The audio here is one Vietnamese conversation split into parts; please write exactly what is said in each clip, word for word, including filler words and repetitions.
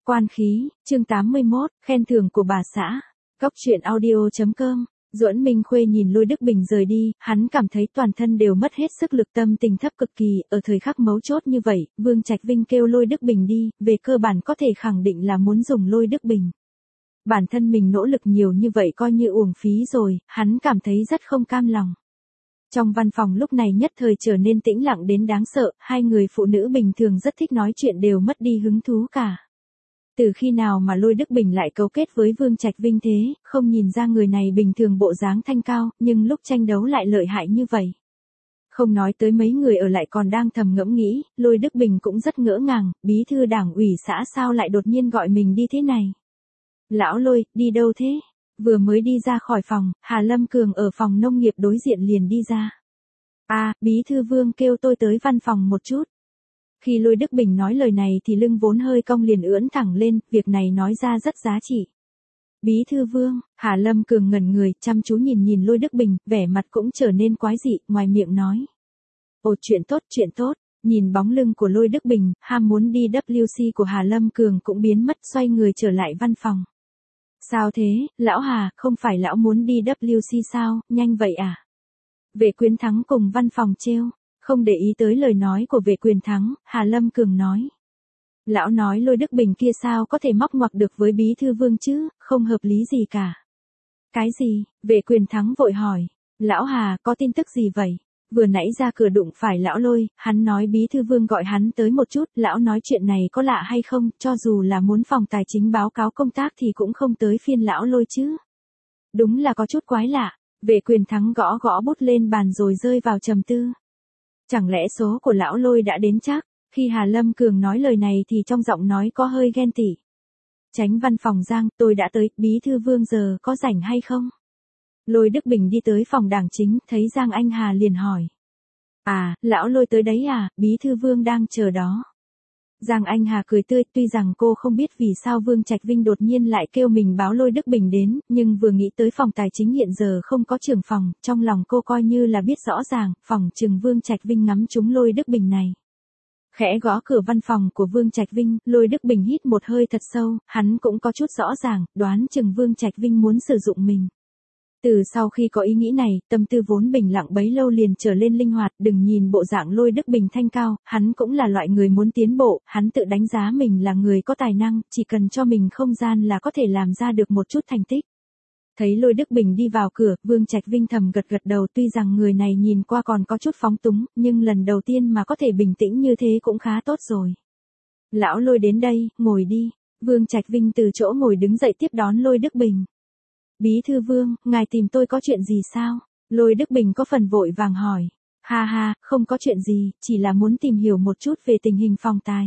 Quan khí, chương tám mươi mốt, khen thưởng của bà xã. Cốc truyện audio chấm com. Duẫn Minh Khuê nhìn Lôi Đức Bình rời đi, hắn cảm thấy toàn thân đều mất hết sức lực, tâm tình thấp cực kỳ. Ở thời khắc mấu chốt như vậy, Vương Trạch Vinh kêu Lôi Đức Bình đi, về cơ bản có thể khẳng định là muốn dùng Lôi Đức Bình. Bản thân mình nỗ lực nhiều như vậy coi như uổng phí rồi, hắn cảm thấy rất không cam lòng. Trong văn phòng lúc này nhất thời trở nên tĩnh lặng đến đáng sợ, hai người phụ nữ bình thường rất thích nói chuyện đều mất đi hứng thú cả. Từ khi nào mà Lôi Đức Bình lại cấu kết với Vương Trạch Vinh thế, không nhìn ra người này bình thường bộ dáng thanh cao, nhưng lúc tranh đấu lại lợi hại như vậy. Không nói tới mấy người ở lại còn đang thầm ngẫm nghĩ, Lôi Đức Bình cũng rất ngỡ ngàng, bí thư đảng ủy xã sao lại đột nhiên gọi mình đi thế này. Lão Lôi, đi đâu thế? Vừa mới đi ra khỏi phòng, Hà Lâm Cường ở phòng nông nghiệp đối diện liền đi ra. À, bí thư Vương kêu tôi tới văn phòng một chút. Khi Lôi Đức Bình nói lời này thì lưng vốn hơi cong liền ưỡn thẳng lên, việc này nói ra rất giá trị. Bí thư Vương, Hà Lâm Cường ngẩn người, chăm chú nhìn nhìn Lôi Đức Bình, vẻ mặt cũng trở nên quái dị, ngoài miệng nói. Ồ, chuyện tốt, chuyện tốt. Nhìn bóng lưng của Lôi Đức Bình, ham muốn đi W C của Hà Lâm Cường cũng biến mất, xoay người trở lại văn phòng. Sao thế, lão Hà, không phải lão muốn đi W C sao, nhanh vậy à? Vệ Quyền Thắng cùng văn phòng trêu, không để ý tới lời nói của Vệ Quyền Thắng, Hà Lâm Cường nói. Lão nói Lôi Đức Bình kia sao có thể móc ngoặc được với bí thư Vương chứ, không hợp lý gì cả. Cái gì, Vệ Quyền Thắng vội hỏi, lão Hà có tin tức gì vậy? Vừa nãy ra cửa đụng phải lão Lôi, hắn nói bí thư Vương gọi hắn tới một chút, lão nói chuyện này có lạ hay không, cho dù là muốn phòng tài chính báo cáo công tác thì cũng không tới phiên lão Lôi chứ. Đúng là có chút quái lạ, Vệ Quyền Thắng gõ gõ bút lên bàn rồi rơi vào trầm tư. Chẳng lẽ số của lão Lôi đã đến chắc? Khi Hà Lâm Cường nói lời này thì trong giọng nói có hơi ghen tị. Chánh văn phòng Giang, tôi đã tới, bí thư Vương giờ có rảnh hay không? Lôi Đức Bình đi tới phòng đảng chính, thấy Giang Anh Hà liền hỏi. À, lão Lôi tới đấy à, bí thư Vương đang chờ đó. Giang Anh Hà cười tươi, tuy rằng cô không biết vì sao Vương Trạch Vinh đột nhiên lại kêu mình báo Lôi Đức Bình đến, nhưng vừa nghĩ tới phòng tài chính hiện giờ không có trưởng phòng, trong lòng cô coi như là biết rõ ràng, phòng chừng Vương Trạch Vinh ngắm trúng Lôi Đức Bình này. Khẽ gõ cửa văn phòng của Vương Trạch Vinh, Lôi Đức Bình hít một hơi thật sâu, hắn cũng có chút rõ ràng, đoán chừng Vương Trạch Vinh muốn sử dụng mình. Từ sau khi có ý nghĩ này, tâm tư vốn bình lặng bấy lâu liền trở lên linh hoạt, đừng nhìn bộ dạng Lôi Đức Bình thanh cao, hắn cũng là loại người muốn tiến bộ, hắn tự đánh giá mình là người có tài năng, chỉ cần cho mình không gian là có thể làm ra được một chút thành tích. Thấy Lôi Đức Bình đi vào cửa, Vương Trạch Vinh thầm gật gật đầu, tuy rằng người này nhìn qua còn có chút phóng túng, nhưng lần đầu tiên mà có thể bình tĩnh như thế cũng khá tốt rồi. Lão Lôi đến đây, ngồi đi. Vương Trạch Vinh từ chỗ ngồi đứng dậy tiếp đón Lôi Đức Bình. Bí thư Vương, ngài tìm tôi có chuyện gì sao? Lôi Đức Bình có phần vội vàng hỏi. Ha ha, không có chuyện gì, chỉ là muốn tìm hiểu một chút về tình hình phòng tài.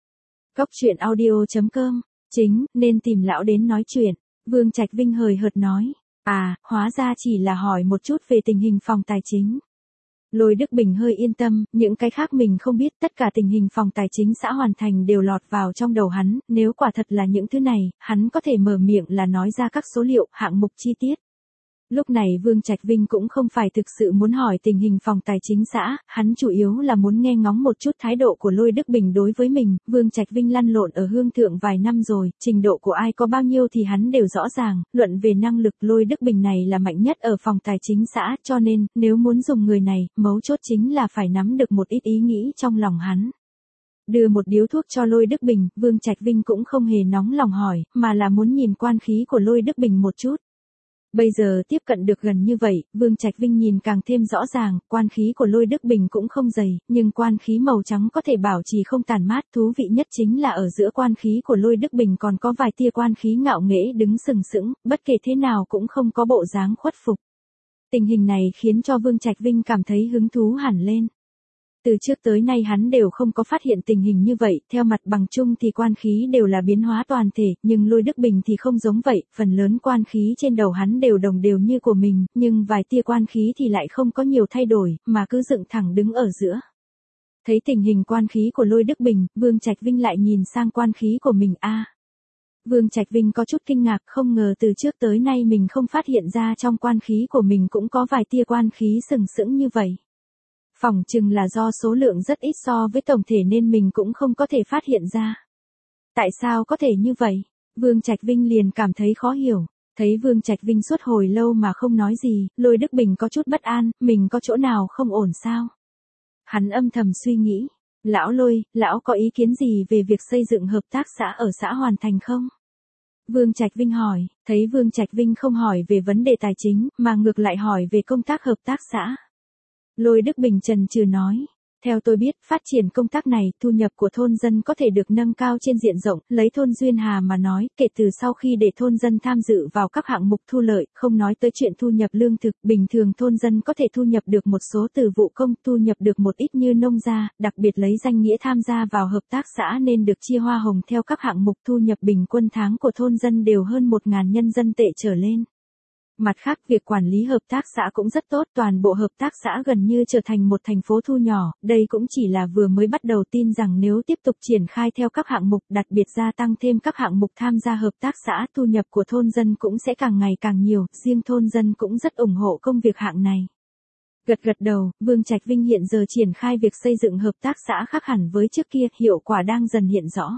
Cốc truyện audio chấm com, chính, nên tìm lão đến nói chuyện. Vương Trạch Vinh hời hợt nói. À, hóa ra chỉ là hỏi một chút về tình hình phòng tài chính. Lôi Đức Bình hơi yên tâm, những cái khác mình không biết, tất cả tình hình phòng tài chính xã hoàn thành đều lọt vào trong đầu hắn, nếu quả thật là những thứ này, hắn có thể mở miệng là nói ra các số liệu, hạng mục chi tiết. Lúc này Vương Trạch Vinh cũng không phải thực sự muốn hỏi tình hình phòng tài chính xã, hắn chủ yếu là muốn nghe ngóng một chút thái độ của Lôi Đức Bình đối với mình. Vương Trạch Vinh lăn lộn ở Hương Thượng vài năm rồi, trình độ của ai có bao nhiêu thì hắn đều rõ ràng, luận về năng lực Lôi Đức Bình này là mạnh nhất ở phòng tài chính xã, cho nên, nếu muốn dùng người này, mấu chốt chính là phải nắm được một ít ý nghĩ trong lòng hắn. Đưa một điếu thuốc cho Lôi Đức Bình, Vương Trạch Vinh cũng không hề nóng lòng hỏi, mà là muốn nhìn quan khí của Lôi Đức Bình một chút. Bây giờ tiếp cận được gần như vậy, Vương Trạch Vinh nhìn càng thêm rõ ràng, quan khí của Lôi Đức Bình cũng không dày, nhưng quan khí màu trắng có thể bảo trì không tàn mát, thú vị nhất chính là ở giữa quan khí của Lôi Đức Bình còn có vài tia quan khí ngạo nghễ đứng sừng sững, bất kể thế nào cũng không có bộ dáng khuất phục. Tình hình này khiến cho Vương Trạch Vinh cảm thấy hứng thú hẳn lên. Từ trước tới nay hắn đều không có phát hiện tình hình như vậy, theo mặt bằng chung thì quan khí đều là biến hóa toàn thể, nhưng Lôi Đức Bình thì không giống vậy, phần lớn quan khí trên đầu hắn đều đồng đều như của mình, nhưng vài tia quan khí thì lại không có nhiều thay đổi, mà cứ dựng thẳng đứng ở giữa. Thấy tình hình quan khí của Lôi Đức Bình, Vương Trạch Vinh lại nhìn sang quan khí của mình a. À, Vương Trạch Vinh có chút kinh ngạc, không ngờ từ trước tới nay mình không phát hiện ra trong quan khí của mình cũng có vài tia quan khí sừng sững như vậy. Phỏng chừng là do số lượng rất ít so với tổng thể nên mình cũng không có thể phát hiện ra. Tại sao có thể như vậy? Vương Trạch Vinh liền cảm thấy khó hiểu. Thấy Vương Trạch Vinh suốt hồi lâu mà không nói gì, Lôi Đức Bình có chút bất an, mình có chỗ nào không ổn sao? Hắn âm thầm suy nghĩ. Lão Lôi, lão có ý kiến gì về việc xây dựng hợp tác xã ở xã Hoàn Thành không? Vương Trạch Vinh hỏi, thấy Vương Trạch Vinh không hỏi về vấn đề tài chính, mà ngược lại hỏi về công tác hợp tác xã. Lôi Đức Bình chần chừ nói, theo tôi biết, phát triển công tác này, thu nhập của thôn dân có thể được nâng cao trên diện rộng, lấy thôn Duyên Hà mà nói, kể từ sau khi để thôn dân tham dự vào các hạng mục thu lợi, không nói tới chuyện thu nhập lương thực, bình thường thôn dân có thể thu nhập được một số từ vụ công, thu nhập được một ít như nông gia, đặc biệt lấy danh nghĩa tham gia vào hợp tác xã nên được chia hoa hồng theo các hạng mục thu nhập bình quân tháng của thôn dân đều hơn một nghìn nhân dân tệ trở lên. Mặt khác, việc quản lý hợp tác xã cũng rất tốt, toàn bộ hợp tác xã gần như trở thành một thành phố thu nhỏ, đây cũng chỉ là vừa mới bắt đầu, tin rằng nếu tiếp tục triển khai theo các hạng mục, đặc biệt gia tăng thêm các hạng mục tham gia hợp tác xã, thu nhập của thôn dân cũng sẽ càng ngày càng nhiều, riêng thôn dân cũng rất ủng hộ công việc hạng này. Gật gật đầu, Vương Trạch Vinh hiện giờ triển khai việc xây dựng hợp tác xã khác hẳn với trước kia, hiệu quả đang dần hiện rõ.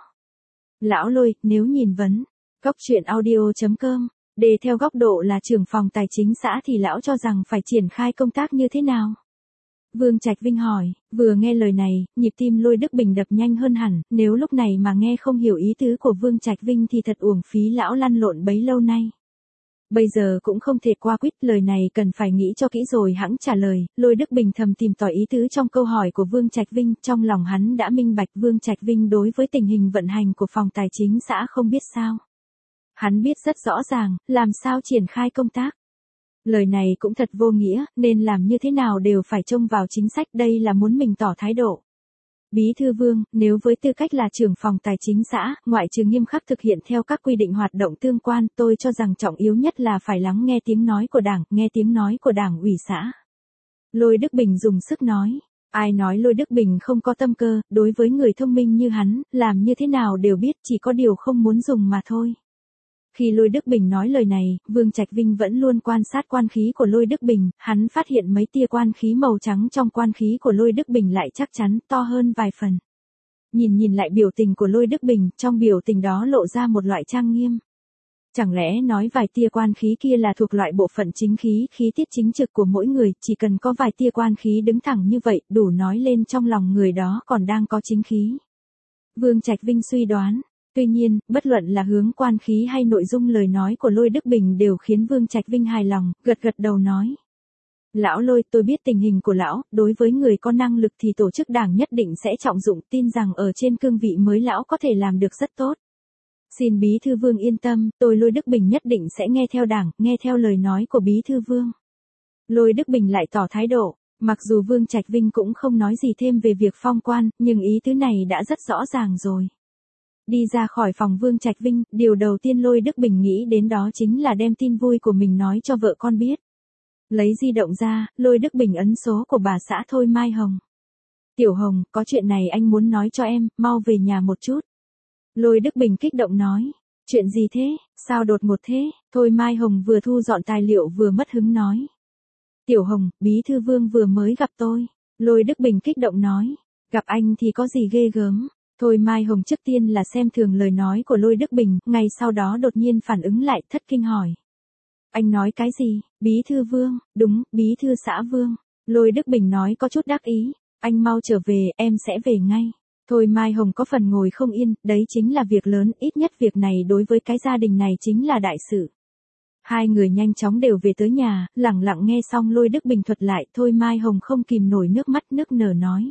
Lão Lôi, nếu nhìn vấn, góc truyện audio chấm com, để theo góc độ là trưởng phòng tài chính xã thì lão cho rằng phải triển khai công tác như thế nào? Vương Trạch Vinh hỏi, vừa nghe lời này, nhịp tim Lôi Đức Bình đập nhanh hơn hẳn, nếu lúc này mà nghe không hiểu ý tứ của Vương Trạch Vinh thì thật uổng phí lão lăn lộn bấy lâu nay. Bây giờ cũng không thể qua quýt, lời này cần phải nghĩ cho kỹ rồi hẵng trả lời. Lôi Đức Bình thầm tìm tòi ý tứ trong câu hỏi của Vương Trạch Vinh, trong lòng hắn đã minh bạch Vương Trạch Vinh đối với tình hình vận hành của phòng tài chính xã không biết sao. Hắn biết rất rõ ràng, làm sao triển khai công tác. Lời này cũng thật vô nghĩa, nên làm như thế nào đều phải trông vào chính sách, đây là muốn mình tỏ thái độ. Bí thư Vương, nếu với tư cách là trưởng phòng tài chính xã, ngoại trừ nghiêm khắc thực hiện theo các quy định hoạt động tương quan, tôi cho rằng trọng yếu nhất là phải lắng nghe tiếng nói của Đảng, nghe tiếng nói của Đảng ủy xã. Lôi Đức Bình dùng sức nói. Ai nói Lôi Đức Bình không có tâm cơ, đối với người thông minh như hắn, làm như thế nào đều biết, chỉ có điều không muốn dùng mà thôi. Khi Lôi Đức Bình nói lời này, Vương Trạch Vinh vẫn luôn quan sát quan khí của Lôi Đức Bình, hắn phát hiện mấy tia quan khí màu trắng trong quan khí của Lôi Đức Bình lại chắc chắn to hơn vài phần. Nhìn nhìn lại biểu tình của Lôi Đức Bình, trong biểu tình đó lộ ra một loại trang nghiêm. Chẳng lẽ nói vài tia quan khí kia là thuộc loại bộ phận chính khí, khí tiết chính trực của mỗi người, chỉ cần có vài tia quan khí đứng thẳng như vậy, đủ nói lên trong lòng người đó còn đang có chính khí. Vương Trạch Vinh suy đoán. Tuy nhiên, bất luận là hướng quan khí hay nội dung lời nói của Lôi Đức Bình đều khiến Vương Trạch Vinh hài lòng, gật gật đầu nói. Lão Lôi, tôi biết tình hình của lão, đối với người có năng lực thì tổ chức đảng nhất định sẽ trọng dụng, tin rằng ở trên cương vị mới lão có thể làm được rất tốt. Xin Bí thư Vương yên tâm, tôi Lôi Đức Bình nhất định sẽ nghe theo đảng, nghe theo lời nói của Bí thư Vương. Lôi Đức Bình lại tỏ thái độ, mặc dù Vương Trạch Vinh cũng không nói gì thêm về việc phong quan, nhưng ý tứ này đã rất rõ ràng rồi. Đi ra khỏi phòng Vương Trạch Vinh, điều đầu tiên Lôi Đức Bình nghĩ đến đó chính là đem tin vui của mình nói cho vợ con biết. Lấy di động ra, Lôi Đức Bình ấn số của bà xã Thôi Mai Hồng. Tiểu Hồng, có chuyện này anh muốn nói cho em, mau về nhà một chút. Lôi Đức Bình kích động nói. Chuyện gì thế, sao đột ngột thế? Thôi Mai Hồng vừa thu dọn tài liệu vừa mất hứng nói. Tiểu Hồng, Bí thư Vương vừa mới gặp tôi. Lôi Đức Bình kích động nói. Gặp anh thì có gì ghê gớm? Thôi Mai Hồng trước tiên là xem thường lời nói của Lôi Đức Bình, ngay sau đó đột nhiên phản ứng lại, thất kinh hỏi. Anh nói cái gì? Bí thư Vương? Đúng, Bí thư xã Vương. Lôi Đức Bình nói có chút đắc ý. Anh mau trở về, em sẽ về ngay. Thôi Mai Hồng có phần ngồi không yên, đấy chính là việc lớn, ít nhất việc này đối với cái gia đình này chính là đại sự. Hai người nhanh chóng đều về tới nhà, lặng lặng nghe xong Lôi Đức Bình thuật lại, Thôi Mai Hồng không kìm nổi nước mắt nức nở nói.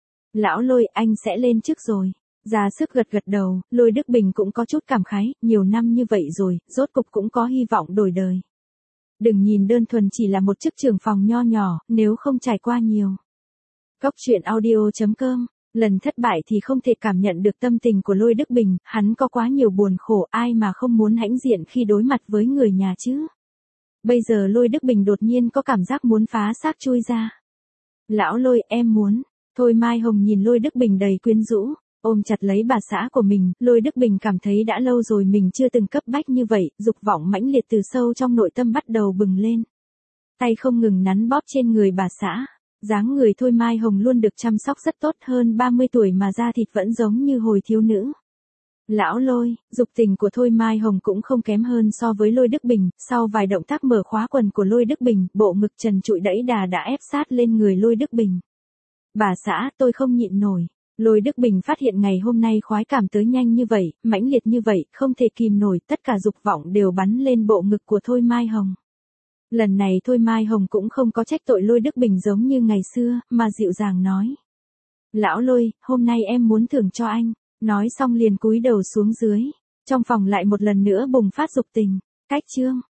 Lão Lôi, anh sẽ lên chức rồi. Ra sức gật gật đầu, Lôi Đức Bình cũng có chút cảm khái, nhiều năm như vậy rồi, rốt cục cũng có hy vọng đổi đời. Đừng nhìn đơn thuần chỉ là một chức trưởng phòng nho nhỏ, nếu không trải qua nhiều. Góc truyện audio chấm com, lần thất bại thì không thể cảm nhận được tâm tình của Lôi Đức Bình, hắn có quá nhiều buồn khổ, ai mà không muốn hãnh diện khi đối mặt với người nhà chứ. Bây giờ Lôi Đức Bình đột nhiên có cảm giác muốn phá xác chui ra. Lão Lôi, em muốn. Thôi Mai Hồng nhìn Lôi Đức Bình đầy quyến rũ, ôm chặt lấy bà xã của mình, Lôi Đức Bình cảm thấy đã lâu rồi mình chưa từng cấp bách như vậy, dục vọng mãnh liệt từ sâu trong nội tâm bắt đầu bừng lên. Tay không ngừng nắn bóp trên người bà xã, dáng người Thôi Mai Hồng luôn được chăm sóc rất tốt, hơn ba mươi tuổi mà da thịt vẫn giống như hồi thiếu nữ. Lão Lôi, dục tình của Thôi Mai Hồng cũng không kém hơn so với Lôi Đức Bình, sau vài động tác mở khóa quần của Lôi Đức Bình, bộ ngực trần trụi đẫy đà đã ép sát lên người Lôi Đức Bình. Bà xã, tôi không nhịn nổi. Lôi Đức Bình phát hiện ngày hôm nay khoái cảm tới nhanh như vậy, mãnh liệt như vậy, không thể kìm nổi, tất cả dục vọng đều bắn lên bộ ngực của Thôi Mai Hồng. Lần này Thôi Mai Hồng cũng không có trách tội Lôi Đức Bình giống như ngày xưa, mà dịu dàng nói. Lão Lôi, hôm nay em muốn thưởng cho anh. Nói xong liền cúi đầu xuống dưới. Trong phòng lại một lần nữa bùng phát dục tình. Cách chương.